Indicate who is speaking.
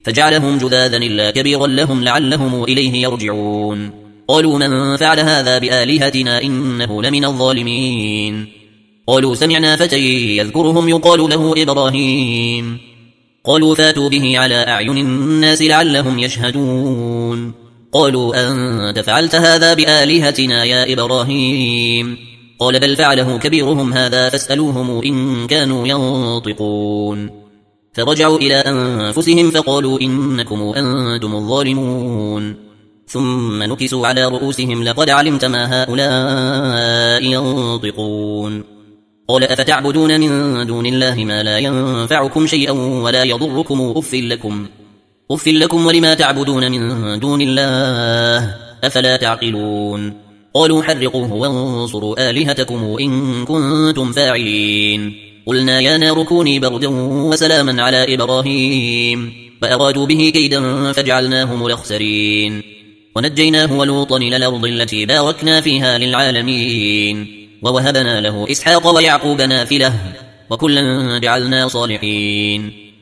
Speaker 1: فجعلهم جذاذا إلا كبيرا لهم لعلهم إليه يرجعون قالوا من فعل هذا بآلهتنا إنه لمن الظالمين قالوا سمعنا فتى يذكرهم يقال له إبراهيم قالوا فاتوا به على أعين الناس لعلهم يشهدون قالوا أنت فعلت هذا بآلهتنا يا إبراهيم قال بل فعله كبيرهم هذا فاسألوهم إن كانوا ينطقون فرجعوا إلى أنفسهم فقالوا إنكم أنتم الظالمون ثم نكسوا على رؤوسهم لقد علمت ما هؤلاء ينطقون قال أفتعبدون من دون الله ما لا ينفعكم شيئا ولا يضركم أف لكم ولما تعبدون من دون الله أفلا تعقلون قالوا حرقوه وانصروا آلهتكم إن كنتم فاعلين قلنا يا نار كوني بردا وسلاما على إبراهيم فأرادوا به كيدا فجعلناهم الأخسرين ونجيناه ولوطا إلى الأرض التي باركنا فيها للعالمين ووهبنا له إسحاق ويعقوب نافلة وكلا جعلنا صالحين